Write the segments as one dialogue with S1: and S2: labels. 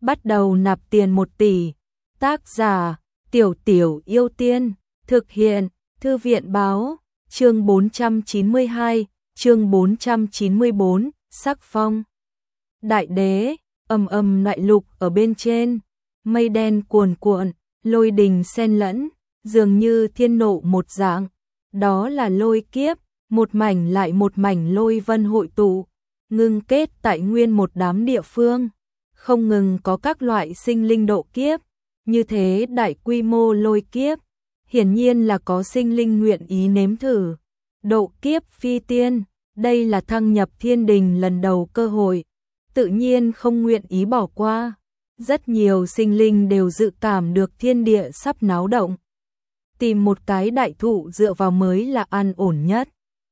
S1: bắt đầu nạp tiền 1 tỷ. Tác giả Tiểu Tiểu Yêu Tiên, thực hiện Thư viện Báo, chương 492, chương 494, sắc phong. Đại đế, đại lục ở bên trên, mây đen cuồn cuộn, lôi đình xen lẫn, dường như thiên nộ một dạng, đó là lôi kiếp, một mảnh lại một mảnh lôi vân hội tụ, ngưng kết tại nguyên một đám địa phương, không ngừng có các loại sinh linh độ kiếp, như thế đại quy mô lôi kiếp, hiển nhiên là có sinh linh nguyện ý nếm thử. Độ kiếp phi tiên, đây là thăng nhập thiên đình lần đầu cơ hội, tự nhiên không nguyện ý bỏ qua. Rất nhiều sinh linh đều dự cảm được thiên địa sắp náo động. Tìm một cái đại thụ dựa vào mới là an ổn nhất.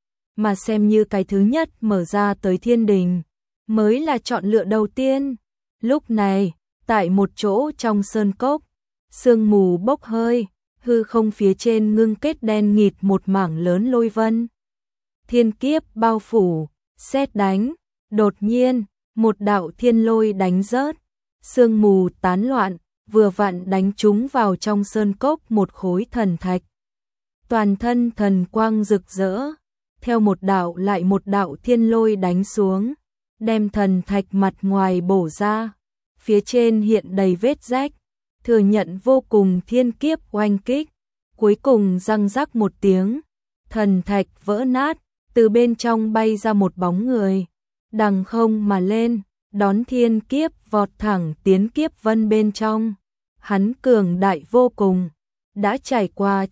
S1: Mà xem như cái thứ nhất mở ra tới thiên đình, mới là chọn lựa đầu tiên. Lúc này, tại một chỗ trong sơn cốc, sương mù bốc hơi, hư không phía trên ngưng kết đen nghịt một mảng lớn lôi vân. Thiên kiếp bao phủ, sét đánh, đột nhiên, một đạo thiên lôi đánh rớt, sương mù tán loạn, vừa vặn đánh trúng vào trong sơn cốc một khối thần thạch. Toàn thân thần quang rực rỡ, theo một đạo lại một đạo thiên lôi đánh xuống, đem thần thạch mặt ngoài bổ ra, phía trên hiện đầy vết rách, thừa nhận vô cùng thiên kiếp oanh kích, cuối cùng răng rắc một tiếng, thần thạch vỡ nát, từ bên trong bay ra một bóng người, đằng không mà lên, đón thiên kiếp vọt thẳng tiến kiếp vân bên trong. Hắn cường đại vô cùng, đã trải qua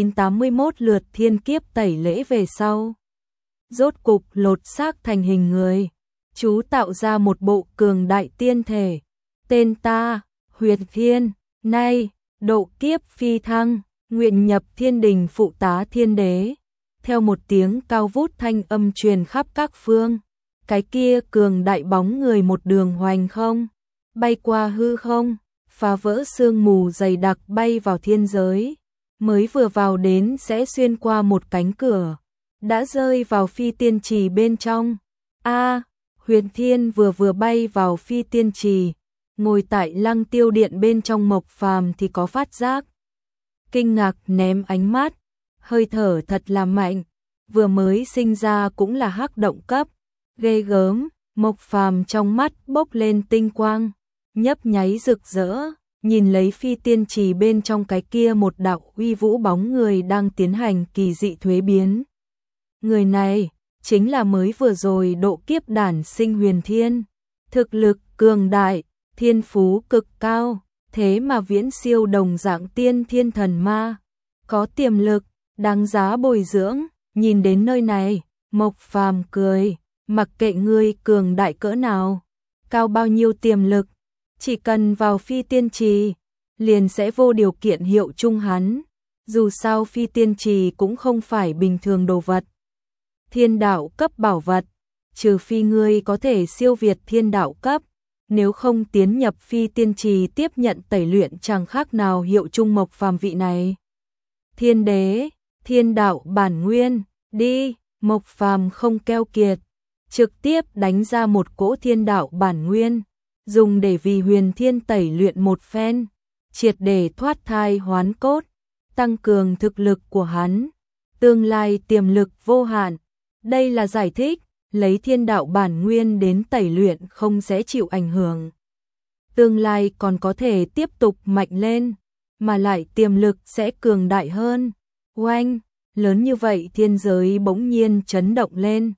S1: 9981 lượt thiên kiếp tẩy lễ về sau. Rốt cục lột xác thành hình người, chú tạo ra một bộ cường đại tiên thể. Tên ta, Huyền Thiên, nay, độ kiếp phi thăng, nguyện nhập thiên đình phụ tá thiên đế. Theo một tiếng cao vút thanh âm truyền khắp các phương, cái kia cường đại bóng người một đường hoành không, bay qua hư không, phá vỡ sương mù dày đặc bay vào thiên giới, mới vừa vào đến sẽ xuyên qua một cánh cửa, đã rơi vào phi tiên trì bên trong. Huyền Thiên vừa bay vào phi tiên trì, ngồi tại Lăng Tiêu Điện bên trong Mộc Phàm thì có phát giác. Kinh ngạc ném ánh mắt, hơi thở thật là mạnh, vừa mới sinh ra cũng là hắc động cấp, ghê gớm. Mộc Phàm trong mắt bốc lên tinh quang, nhấp nháy rực rỡ, nhìn lấy phi tiên trì bên trong cái kia một đạo uy vũ bóng người đang tiến hành kỳ dị thuế biến. Người này chính là mới vừa rồi độ kiếp đản sinh Huyền Thiên, thực lực cường đại, thiên phú cực cao, thế mà viễn siêu đồng dạng tiên thiên thần ma, có tiềm lực, đáng giá bồi dưỡng. Nhìn đến nơi này, Mộc Phàm cười, mặc kệ ngươi cường đại cỡ nào, cao bao nhiêu tiềm lực, chỉ cần vào phi tiên trì, liền sẽ vô điều kiện hiệu chung hắn. Dù sao phi tiên trì cũng không phải bình thường đồ vật, thiên đạo cấp bảo vật, trừ phi ngươi có thể siêu việt thiên đạo cấp, nếu không tiến nhập phi tiên trì tiếp nhận tẩy luyện chẳng khác nào hiệu chung Mộc Phàm vị này. Thiên đế, thiên đạo bản nguyên, đi. Mộc Phàm không keo kiệt, trực tiếp đánh ra một cỗ thiên đạo bản nguyên, dùng để vì Huyền Thiên tẩy luyện một phen, triệt để thoát thai hoán cốt, tăng cường thực lực của hắn, tương lai tiềm lực vô hạn. Đây là giải thích, lấy thiên đạo bản nguyên đến tẩy luyện không sẽ chịu ảnh hưởng. Tương lai còn có thể tiếp tục mạnh lên, mà lại tiềm lực sẽ cường đại hơn. Oanh, lớn như vậy thiên giới bỗng nhiên chấn động lên,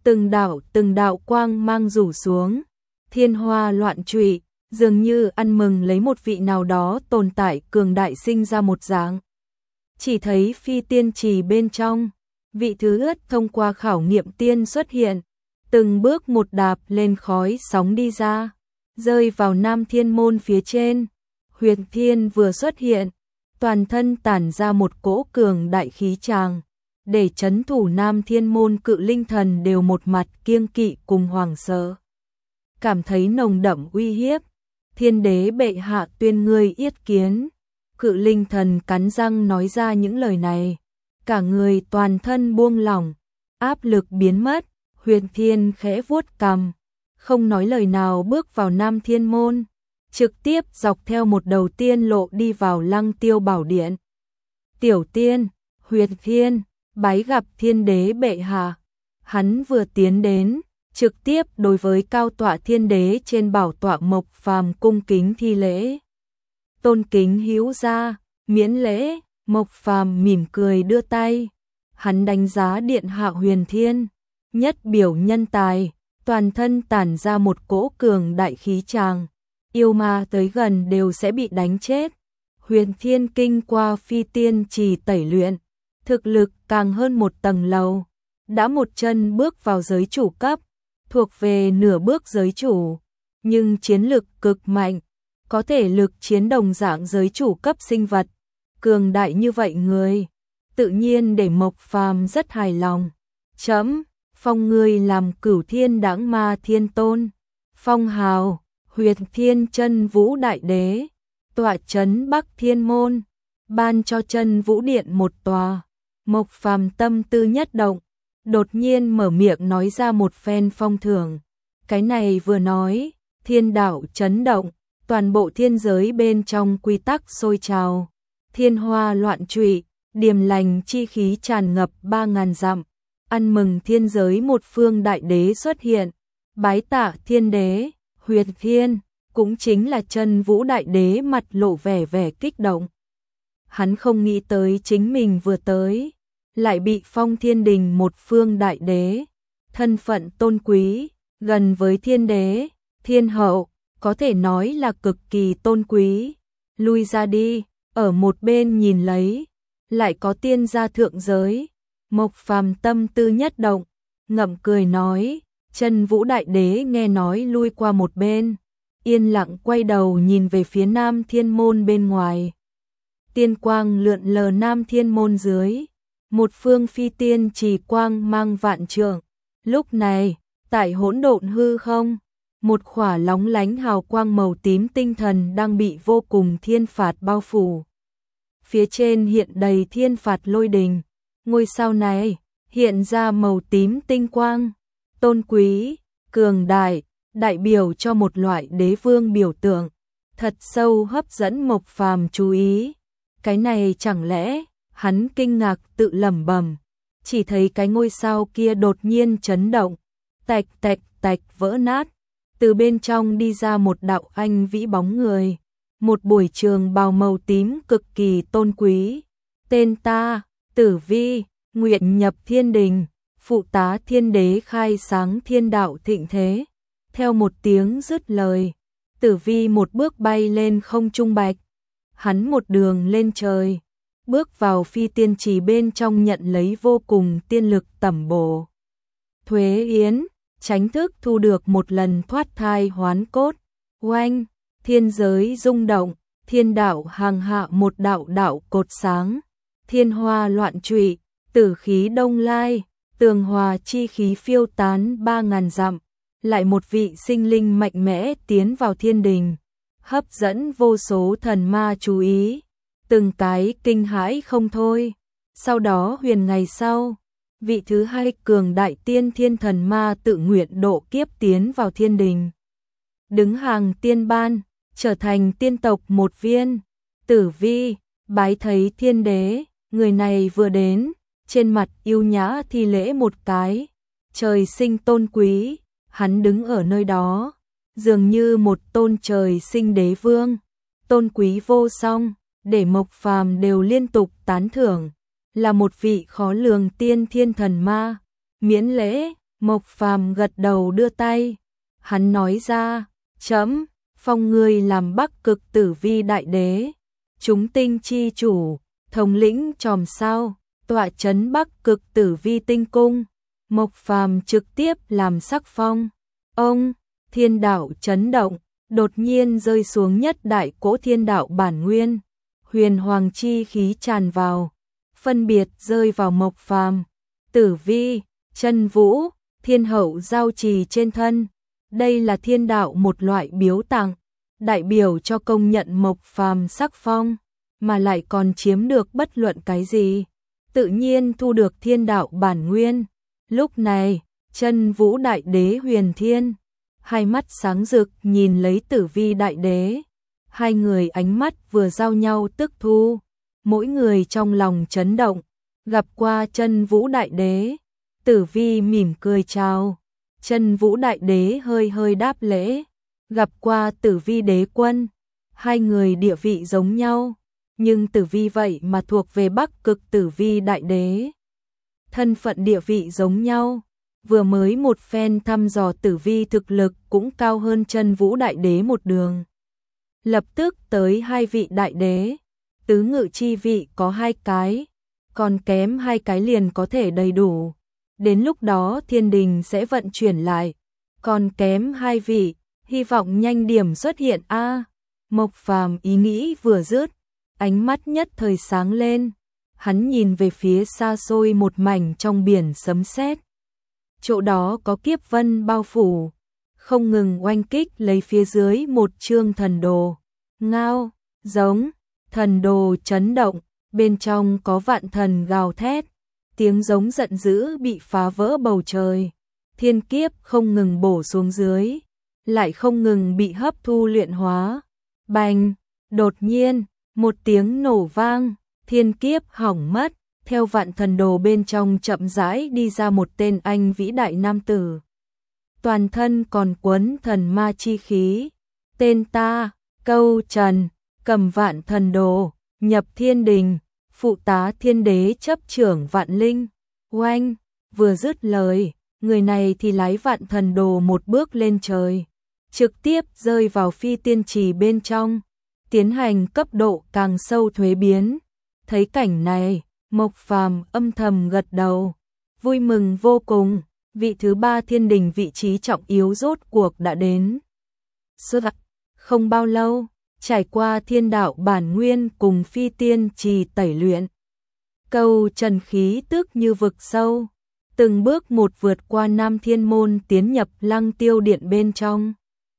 S1: từng đạo quang mang rủ xuống, thiên hoa loạn trụy, dường như ăn mừng lấy một vị nào đó tồn tại cường đại sinh ra một dạng. Chỉ thấy phi tiên trì bên trong, vị thứ ướt thông qua khảo nghiệm tiên xuất hiện, từng bước một đạp lên khói sóng đi ra, rơi vào Nam Thiên Môn phía trên. Huyền Thiên vừa xuất hiện, toàn thân tản ra một cỗ cường đại khí tràng, để trấn thủ Nam Thiên Môn cự linh thần đều một mặt kiêng kỵ cùng hoảng sợ. Cảm thấy nồng đậm uy hiếp, thiên đế bệ hạ tuyên ngươi yết kiến. Cự linh thần cắn răng nói ra những lời này, cả người toàn thân buông lỏng, áp lực biến mất. Huyền Thiên khẽ vuốt cằm, không nói lời nào bước vào Nam Thiên Môn. trực tiếp dọc theo một đầu tiên lộ đi vào Lăng Tiêu Bảo Điện. Tiểu tiên, Huyền Thiên, bái gặp Thiên Đế bệ hạ. Hắn vừa tiến đến, trực tiếp đối với cao tọa Thiên Đế trên bảo tọa Mộc Phàm cung kính thi lễ. Tôn kính hữu gia, miễn lễ. Mộc Phàm mỉm cười đưa tay. Hắn đánh giá điện hạ Huyền Thiên, nhất biểu nhân tài, toàn thân tản ra một cỗ cường đại khí tràng, yêu ma tới gần đều sẽ bị đánh chết. Huyền Thiên kinh qua phi tiên trì tẩy luyện, thực lực càng hơn một tầng lầu, đã một chân bước vào giới chủ cấp, thuộc về nửa bước giới chủ, nhưng chiến lực cực mạnh, có thể lực chiến đồng dạng giới chủ cấp sinh vật, cường đại như vậy người, tự nhiên để Mộc Phàm rất hài lòng. Chấm, phong ngươi làm Cửu Thiên Đãng Ma Thiên Tôn, phong hào Huyền Thiên Chân Vũ Đại Đế, tọa trấn Bắc Thiên Môn, ban cho Chân Vũ Điện một tòa. Mộc Phàm tâm tư nhất động, đột nhiên mở miệng nói ra một phen phong thưởng. Cái này vừa nói, thiên đạo chấn động, toàn bộ thiên giới bên trong quy tắc sôi trào, thiên hoa loạn trụy, điềm lành chi khí tràn ngập 3000 dặm. Ăn mừng thiên giới một phương đại đế xuất hiện, bái tạ Thiên Đế. Huyền Thiên cũng chính là Chân Vũ Đại Đế mặt lộ vẻ kích động. Hắn không nghĩ tới chính mình vừa tới, lại bị phong thiên đình một phương đại đế, thân phận tôn quý, gần với Thiên Đế, Thiên Hậu, có thể nói là cực kỳ tôn quý. Lui ra đi, ở một bên nhìn lấy, lại có tiên gia thượng giới. Mộc Phàm tâm tư nhất động, ngậm cười nói. Chân Vũ Đại Đế nghe nói lui qua một bên, yên lặng quay đầu nhìn về phía Nam Thiên Môn bên ngoài. Tiên quang lượn lờ Nam Thiên Môn dưới, một phương phi tiên trì quang mang vạn trượng. Lúc này, tại hỗn độn hư không, một khỏa lóng lánh hào quang màu tím tinh thần đang bị vô cùng thiên phạt bao phủ. Phía trên hiện đầy thiên phạt lôi đình, ngôi sao này hiện ra màu tím tinh quang, tôn quý, cường đại, đại biểu cho một loại đế vương biểu tượng, thật sâu hấp dẫn Mộc Phàm chú ý. Cái này chẳng lẽ, hắn kinh ngạc tự lẩm bẩm, chỉ thấy cái ngôi sao kia đột nhiên chấn động, tạch tạch tạch vỡ nát, từ bên trong đi ra một đạo anh vĩ bóng người, một buổi trường bào màu tím cực kỳ tôn quý. Tên ta, Tử Vi, nguyện nhập thiên đình, phụ tá Thiên Đế khai sáng thiên đạo thịnh thế. Theo một tiếng dứt lời, Tử Vi một bước bay lên không trung bạch, hắn một đường lên trời, bước vào phi tiên trì bên trong nhận lấy vô cùng tiên lực tẩm bổ. Thuế Yến, tránh thức thu được một lần thoát thai hoán cốt. Oanh, thiên giới rung động, thiên đạo hàng hạ một đạo đạo cột sáng, thiên hoa loạn trụy, tử khí đông lai, tường hòa chi khí phiêu tán 3000 dặm, lại một vị sinh linh mạnh mẽ tiến vào thiên đình, hấp dẫn vô số thần ma chú ý, từng cái kinh hãi không thôi. Sau đó huyền ngày sau, vị thứ hai cường đại tiên thiên thần ma tự nguyện độ kiếp tiến vào thiên đình, đứng hàng tiên ban, trở thành tiên tộc một viên. Tử Vi bái thấy Thiên Đế, người này vừa đến, trên mặt yêu nhã thi lễ một cái, trời sinh tôn quý, hắn đứng ở nơi đó, dường như một tôn trời sinh đế vương, tôn quý vô song, để Mộc Phàm đều liên tục tán thưởng, là một vị khó lường tiên thiên thần ma. Miễn lễ, Mộc Phàm gật đầu đưa tay, hắn nói ra, chấm, phong ngươi làm Bắc Cực Tử Vi Đại Đế, chúng tinh chi chủ, thống lĩnh chòm sao, tọa trấn Bắc Cực Tử Vi tinh cung. Mộc Phàm trực tiếp làm sắc phong. Ông, thiên đạo chấn động, đột nhiên rơi xuống nhất đại cỗ thiên đạo bản nguyên, huyền hoàng chi khí tràn vào, phân biệt rơi vào Mộc Phàm, Tử Vi, Chân Vũ, Thiên Hậu giao trì trên thân. Đây là thiên đạo một loại biếu tặng, đại biểu cho công nhận Mộc Phàm sắc phong, mà lại còn chiếm được bất luận cái gì, tự nhiên thu được thiên đạo bản nguyên. Lúc này, Chân Vũ Đại Đế Huyền Thiên, hai mắt sáng rực nhìn lấy Tử Vi Đại Đế, Hai người ánh mắt vừa giao nhau tức thu, mỗi người trong lòng chấn động, gặp qua Chân Vũ Đại Đế. Tử Vi mỉm cười chào, Chân Vũ Đại Đế hơi hơi đáp lễ, gặp qua Tử Vi Đế Quân. Hai người địa vị giống nhau, nhưng Tử Vi vậy mà thuộc về Bắc Cực Tử Vi Đại Đế. Thân phận địa vị giống nhau, vừa mới một phen thăm dò Tử Vi thực lực cũng cao hơn Chân Vũ Đại Đế một đường. Lập tức tới hai vị đại đế, tứ ngự chi vị có 2 cái, còn kém 2 cái liền có thể đầy đủ. Đến lúc đó thiên đình sẽ vận chuyển lại, còn kém 2 vị, hy vọng nhanh điểm xuất hiện a. Mộc Phàm ý nghĩ vừa dứt, ánh mắt nhất thời sáng lên, hắn nhìn về phía xa xôi một mảnh trong biển sấm sét. Chỗ đó có kiếp vân bao phủ, không ngừng oanh kích lấy phía dưới một chương thần đồ. Ngao, giống, thần đồ chấn động, bên trong có vạn thần gào thét, tiếng giống giận dữ bị phá vỡ bầu trời. Thiên kiếp không ngừng bổ xuống dưới, lại không ngừng bị hấp thu luyện hóa. Bành, đột nhiên, một tiếng nổ vang, thiên kiếp hỏng mất, theo vạn thần đồ bên trong chậm rãi đi ra một tên anh vĩ đại nam tử. Toàn thân còn quấn thần ma chi khí, tên ta, Câu Trần, cầm vạn thần đồ, nhập thiên đình, phụ tá thiên đế chấp trưởng vạn linh. Oanh, vừa dứt lời, người này thì lái vạn thần đồ một bước lên trời, trực tiếp rơi vào phi tiên trì bên trong, tiến hành cấp độ càng sâu thuế biến. Thấy cảnh này, Mộc Phàm âm thầm gật đầu, vui mừng vô cùng, vị thứ 3 thiên đình vị trí trọng yếu rốt cuộc đã đến. Không bao lâu, trải qua thiên đạo bản nguyên cùng phi tiên trì tẩy luyện, Câu Trần khí tức như vực sâu, từng bước một vượt qua Nam Thiên Môn tiến nhập Lăng Tiêu Điện bên trong.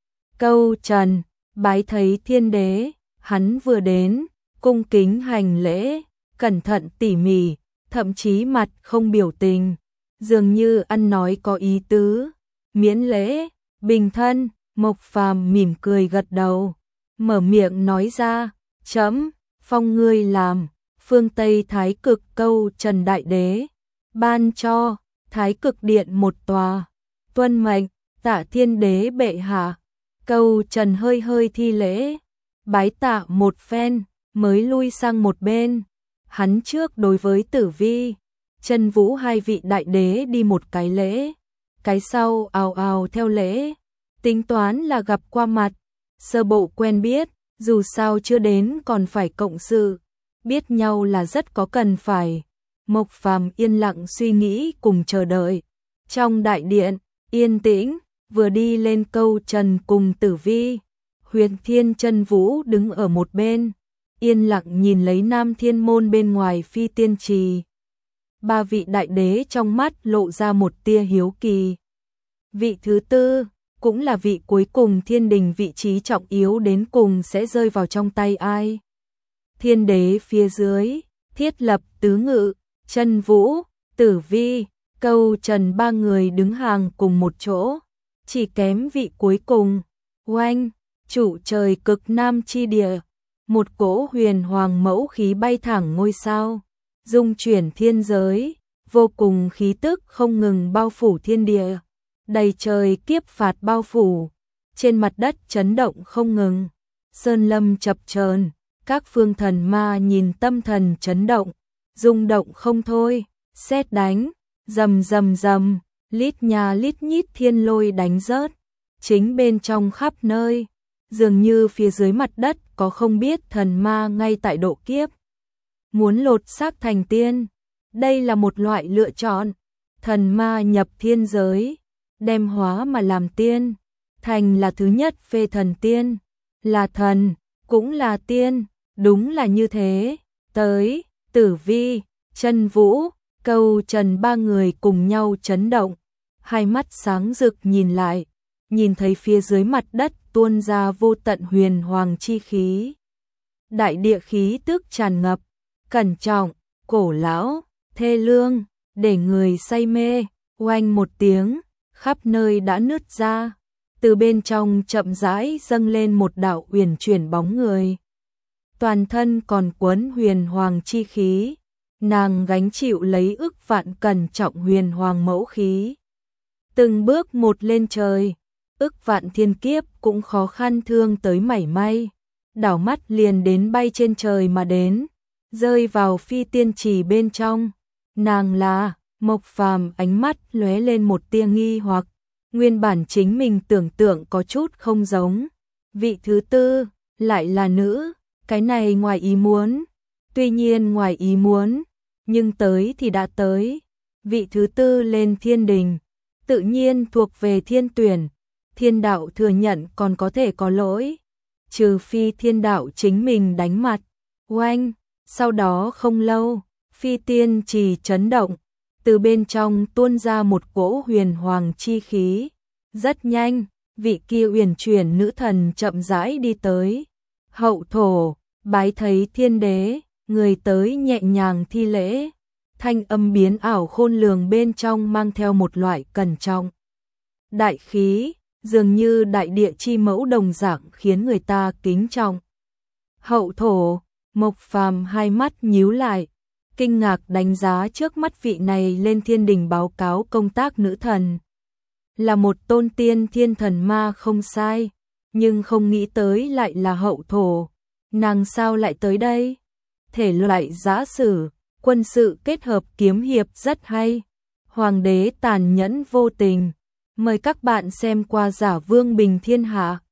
S1: Câu Trần bái thấy thiên đế, hắn vừa đến, cung kính hành lễ, cẩn thận tỉ mỉ, thậm chí mặt không biểu tình, dường như ăn nói có ý tứ. Miễn lễ, bình thân. Mộc Phàm mỉm cười gật đầu, mở miệng nói ra, chấm, phong ngươi làm phương Tây Thái Cực Câu Trần Đại Đế, ban cho Thái Cực Điện một tòa, tuân mệnh, tạ thiên đế bệ hạ. Câu Trần hơi hơi thi lễ, bái tạ một phen, mới lui sang một bên. Hắn trước đối với Tử Vi, Chân Vũ hai vị đại đế đi một cái lễ, cái sau ào ào theo lễ. Tính toán là gặp qua mặt, sơ bộ quen biết, dù sao chưa đến còn phải cộng sự, biết nhau là rất có cần phải. Mộc Phàm yên lặng suy nghĩ cùng chờ đợi. Trong đại điện, yên tĩnh, vừa đi lên Câu Trần cùng Tử Vi, Huyền Thiên Chân Vũ đứng ở một bên, yên lặng nhìn lấy Nam Thiên Môn bên ngoài phi tiên trì. 3 vị đại đế trong mắt lộ ra một tia hiếu kỳ. Vị thứ 4, cũng là vị cuối cùng thiên đình vị trí trọng yếu đến cùng sẽ rơi vào trong tay ai? Thiên đế phía dưới, thiết lập tứ ngự, Chân Vũ, Tử Vi, Câu Trần 3 người đứng hàng cùng một chỗ, chỉ kém vị cuối cùng. Oanh, chủ trời cực nam chi địa, một cỗ huyền hoàng mẫu khí bay thẳng ngôi sao, dung chuyển thiên giới, vô cùng khí tức không ngừng bao phủ thiên địa. Đầy trời kiếp phạt bao phủ, trên mặt đất chấn động không ngừng, sơn lâm chập chờn, các phương thần ma nhìn tâm thần chấn động, rung động không thôi, sét đánh, rầm rầm rầm, lít nhà lít nhít thiên lôi đánh rớt, chính bên trong khắp nơi, dường như phía dưới mặt đất có không biết thần ma ngay tại độ kiếp, muốn lột xác thành tiên. Đây là một loại lựa chọn, thần ma nhập thiên giới, đem hóa mà làm tiên, thành là thứ nhất phê thần tiên, là thần, cũng là tiên, đúng là như thế. Tới, Tử Vi, Chân Vũ, Câu Trần 3 người cùng nhau chấn động, hai mắt sáng rực nhìn lại, nhìn thấy phía dưới mặt đất tuôn ra vô tận huyền hoàng chi khí. Đại địa khí tức tràn ngập, cẩn trọng, cổ lão, thê lương, để người say mê. Oanh một tiếng, khắp nơi đã nứt ra, từ bên trong chậm rãi dâng lên một đạo uyển chuyển bóng người. Toàn thân còn quấn huyền hoàng chi khí, nàng gánh chịu lấy ức vạn cẩn trọng huyền hoàng mẫu khí. Từng bước một lên trời, ức vạn thiên kiếp cũng khó khăn thương tới mảy may, đảo mắt liền đến bay trên trời mà đến, rơi vào phi tiên trì bên trong. Nàng là Mộc Phàm, ánh mắt lóe lên một tia nghi hoặc, nguyên bản chính mình tưởng tượng có chút không giống. Vị thứ tư lại là nữ, cái này ngoài ý muốn. Tuy nhiên ngoài ý muốn, nhưng tới thì đã tới. Vị thứ tư lên thiên đình, tự nhiên thuộc về thiên tuyển. Thiên đạo thừa nhận còn có thể có lỗi, trừ phi thiên đạo chính mình đánh mặt. Oanh, sau đó không lâu, phi tiên trì chấn động, từ bên trong tuôn ra một cỗ huyền hoàng chi khí. Rất nhanh, vị kia uyển chuyển nữ thần chậm rãi đi tới. Hậu thổ, bái thấy thiên đế, người tới nhẹ nhàng thi lễ, thanh âm biến ảo khôn lường bên trong mang theo một loại cẩn trọng. Đại khí, dường như đại địa chi mẫu đồng dạng khiến người ta kính trọng. Hậu thổ, Mộc Phàm hai mắt nhíu lại, kinh ngạc đánh giá trước mắt vị này lên thiên đình báo cáo công tác nữ thần. Là một tôn tiên thiên thần ma không sai, nhưng không nghĩ tới lại là hậu thổ. Nàng sao lại tới đây? Thể loại giã sử, quân sự kết hợp kiếm hiệp rất hay. Hoàng đế tàn nhẫn vô tình. Mời các bạn xem qua Giả Vương Bình Thiên Hạ.